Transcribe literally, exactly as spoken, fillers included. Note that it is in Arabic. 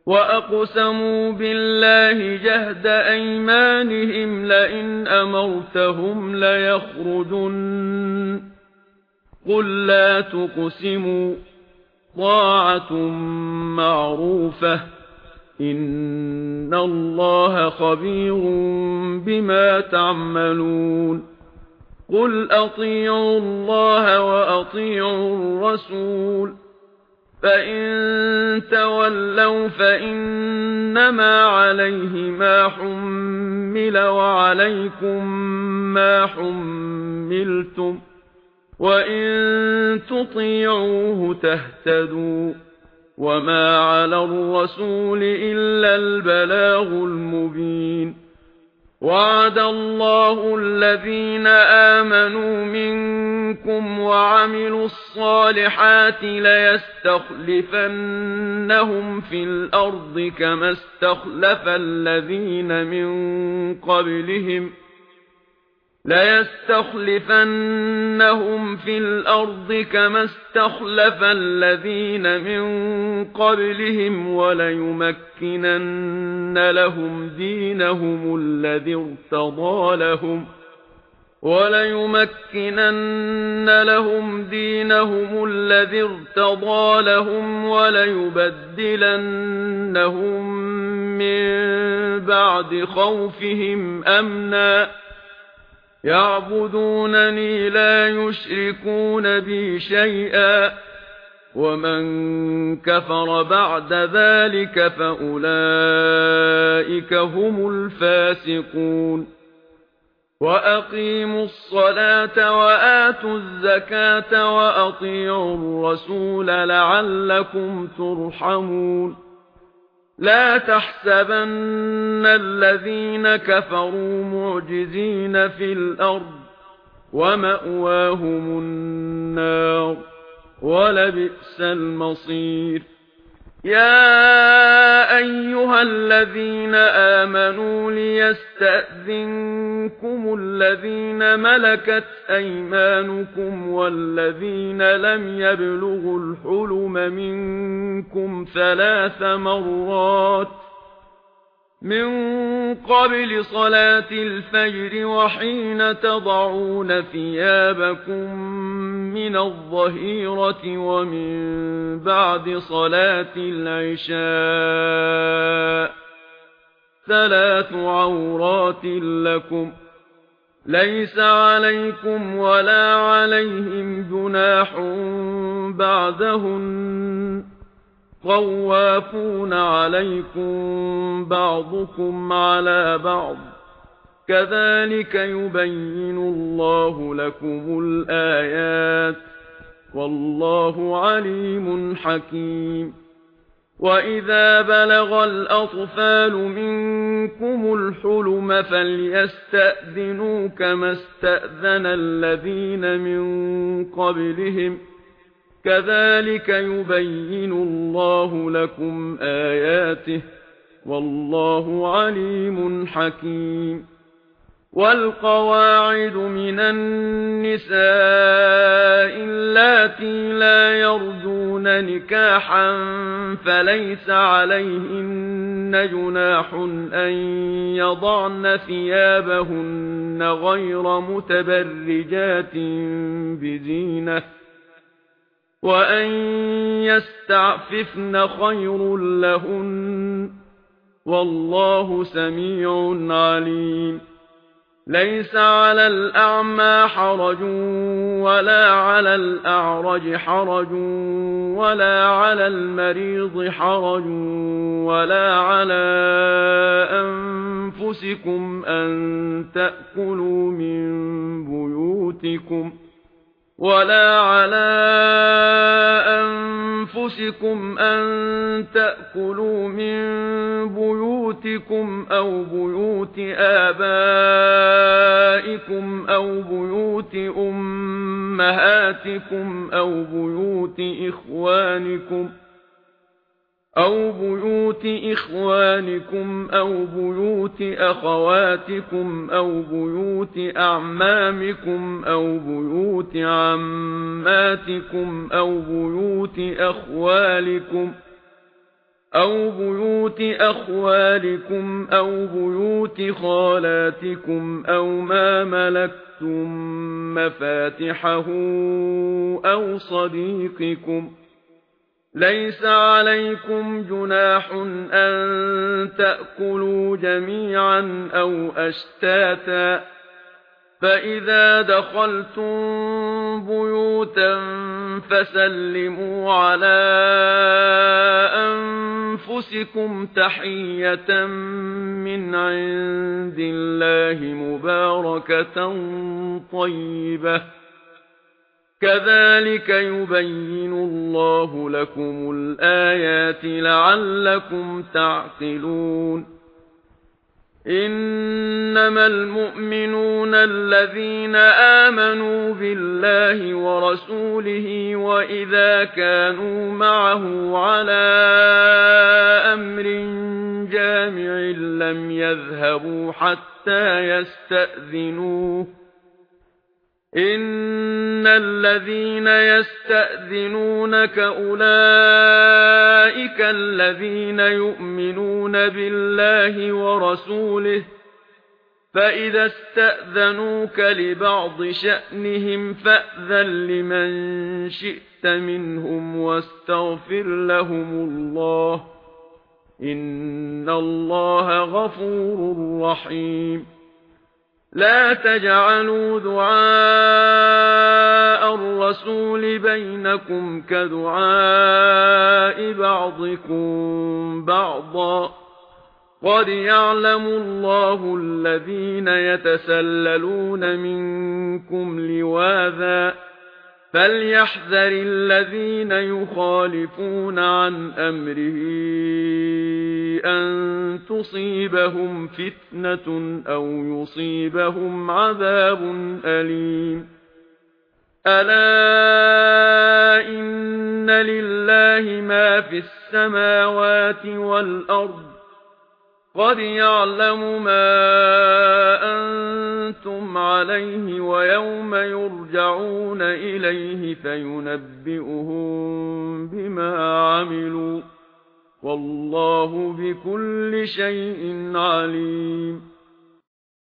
وَأَقْسَمُوا بِاللَّهِ جَهْدَ أَيْمَانِهِمْ لَئِنْ أَمَرْتَهُمْ لَيَخْرُجُنَّ قُل لَّا تُقْسِمُوا طَاعَةٌ مَّعْرُوفَةٌ إِنَّ اللَّهَ خَبِيرٌ بِمَا تَعْمَلُونَ قُلْ أَطِيعُوا اللَّهَ وَأَطِيعُوا الرَّسُولَ فَإِن تَوَلَّوْا فَإِنَّمَا عَلَيْهِ مَا حُمِّلَ وَعَلَيْكُمْ مَا حُمِّلْتُمْ وَإِن تُطِيعُوهُ تَهْتَدُوا وَمَا عَلَى الرَّسُولِ إِلَّا الْبَلَاغُ الْمُبِينُ وَعَدَ اللَّهُ الَّذِينَ آمَنُوا مِنكُمْ وَعَمِلُوا الصَّالِحَاتِ لَيَسْتَخْلِفَنَّهُمْ فِي الْأَرْضِ كَمَا اسْتَخْلَفَ الَّذِينَ مِن قَبْلِهِمْ لَيَسْتَخْلِفَنَّهُمْ فِي الْأَرْضِ كَمَا اسْتَخْلَفَ الَّذِينَ مِن قَبْلِهِمْ وَلَيُمَكِّنَنَّ لَهُمْ دِينَهُمُ الَّذِي ارْتَضَىٰ لَهُمْ وَلَيُمَكِّنَنَّ لَهُمْ دِينَهُمُ الَّذِي ارْتَضَىٰ لَهُمْ وَلَيُبَدِّلَنَّهُم مِّن بَعْدِ خَوْفِهِمْ أَمْنًا يَعْبُدُونَنِي لَا يُشْرِكُونَ بِي شَيْئًا وَمَن كَفَرَ بَعْدَ ذَلِكَ فَأُولَئِكَ هُمُ الْفَاسِقُونَ وَأَقِيمُوا الصَّلَاةَ وَآتُوا الزَّكَاةَ وَأَطِيعُوا الرَّسُولَ لَعَلَّكُمْ تُرْحَمُونَ لا تحسبن الذين كفروا معجزين في الأرض ومأواهم النار ولبئس المصير يا أيها الذين آمنوا ليستأذنكم الذين ملكت أيمانكم والذين لم يبلغوا الحلم منكم ثلاث مرات من قبل صلاة الفجر وحين تضعون ثيابكم من الظهيرة ومن بعد صلاة العشاء ثلاث عورات لكم ليس عليكم ولا عليهم جناح بعدهن طوافون عليكم بعضكم على بعض كذلك يبين الله لكم الآيات والله عليم حكيم وَإِذَا بَلَغَ الْأَطْفَالُ مِنكُمُ الْحُلُمَ فَلْيَسْتَأْذِنُوا كَمَا اسْتَأْذَنَ الَّذِينَ مِن قَبْلِهِمْ كَذَلِكَ يُبَيِّنُ اللَّهُ لَكُمْ آيَاتِهِ وَاللَّهُ عَلِيمٌ حَكِيمٌ وَالْقَوَاعِدُ مِنَ النِّسَاءِ اللَّاتِي لَا يَرْجُونَ نِكَاحًا فَلَيْسَ عَلَيْهِنَّ جُنَاحٌ أَن يَضَعْنَ ثِيَابَهُنَّ غَيْرَ مُتَبَرِّجَاتٍ بِزِينَةٍ وَأَن يَسْتَعْفِفْنَ خَيْرٌ لَّهُنَّ وَاللَّهُ سَمِيعٌ عَلِيمٌ لَيْسَ عَلَى الْأَعْمَى حَرَجٌ وَلَا عَلَى الْأَعْرَجِ حَرَجٌ وَلَا عَلَى الْمَرِيضِ حَرَجٌ وَلَا عَلَى أَنفُسِكُمْ أَن تَأْكُلُوا مِن بُيُوتِكُمْ وَلَا عَلَى أَنفُسِكُمْ أَن تَأْكُلُوا مِن بُيُوتِكُمْ أَوْ بُيُوتِ آبَائِكُمْ أَوْ بُيُوتِ أُمَّهَاتِكُمْ أَوْ بُيُوتِ إِخْوَانِكُمْ أَوْ بُيُوتِ إِخْوَانِكُمْ أَوْ بُيُوتِ أَخَوَاتِكُمْ أَوْ بُيُوتِ أَعْمَامِكُمْ أَوْ بُيُوتِ عَمَّاتِكُمْ أَوْ بُيُوتِ أَخْوَالِكُمْ أَوْ بُيُوتِ أَخْوَالِكُمْ أَوْ بُيُوتِ خَالَاتِكُمْ أَوْ مَا مَلَكْتُمْ مَفَاتِحَهُ أَوْ صَدِيقِكُمْ. لَيْسَ عَلَيْكُمْ جُنَاحٌ أَن تَأْكُلُوا جَمِيعًا أَوْ أَشْتَاتًا، فَإِذَا دَخَلْتُم بُيُوتًا فَسَلِّمُوا عَلَىٰ أَنفُسِكُمْ تَحِيَّةً مِّنْ عِندِ اللَّهِ مُبَارَكَةً طَيِّبَةً، كَذَلِكَ يُبَيِّنُ اللَّهُ لَكُمُ الْآيَاتِ لَعَلَّكُمْ تَعْقِلُونَ. إِنَّمَا الْمُؤْمِنُونَ الَّذِينَ آمَنُوا بِاللَّهِ وَرَسُولِهِ وَإِذَا كَانُوا مَعَهُ عَلَى أَمْرٍ جَامِعٍ لَّمْ يَذْهَبُوا حَتَّىٰ يَسْتَأْذِنُوهُ. إِنَّ الَّذِينَ يَسْتَأْذِنُونَكَ أُولَئِكَ الَّذِينَ يُؤْمِنُونَ بِاللَّهِ وَرَسُولِهِ، فَإِذَا اسْتَأْذَنُوكَ لِبَعْضِ شَأْنِهِمْ فَأْذَن لِّمَن شِئْتَ مِنْهُمْ وَاسْتَغْفِرْ لَهُمُ اللَّهَ، إِنَّ اللَّهَ غَفُورٌ رَّحِيمٌ. لا تجعلوا دعاء الرسول بينكم كدعاء بعضكم بعضا، قد يعلم الله الذين يتسللون منكم لواذا، فليحذر الذين يخالفون عن أمره أن تصيبهم فتنة أو يصيبهم عذاب أليم. ألا إن لله ما في السماوات والأرض، قد يعلم ما أنتم عليه ويوم يرجعون إليه فينبئهم بما عملوا، والله بكل شيء عليم.